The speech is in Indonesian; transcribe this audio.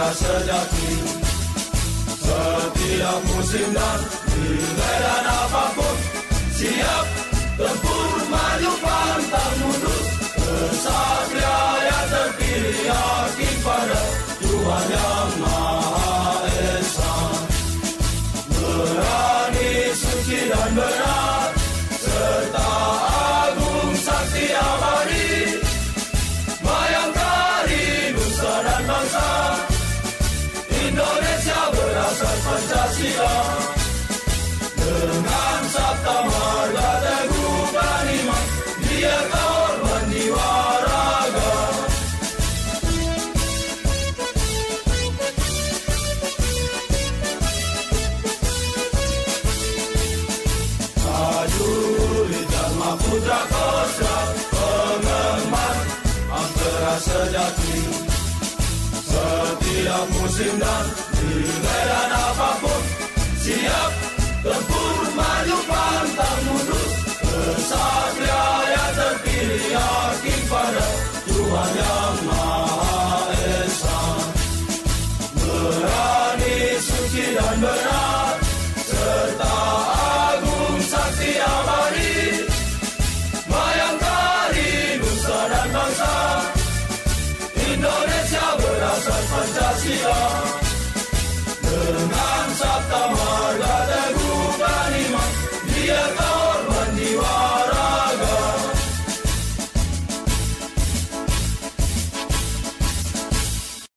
sejati. Setiap musim dan di medan apapun, siap tempur maju pantang mundur. Kesatria yang terpilih yakin pada Tuhan yang Maha Esa. Berani, suci dan benar, serta agung sakti abadi. Bayangkari nusa dan bangsa, Indonesia berasal Pancasila. Dengan sabta marga teguh berani, dia korban jiwa raga. Prajurit Dharma Putra Kostra, penggemar Ampera sejati. Setiap musim dan di medan apapun, siap tempur maju pantang mundur. Kesatria yang terpilih yakin pada Tuhan yang Maha Esa. Berani, suci dan benar, serta agung sakti abadi. Bayangkari nusa dan bangsa, Indonesia berasal Pancasila.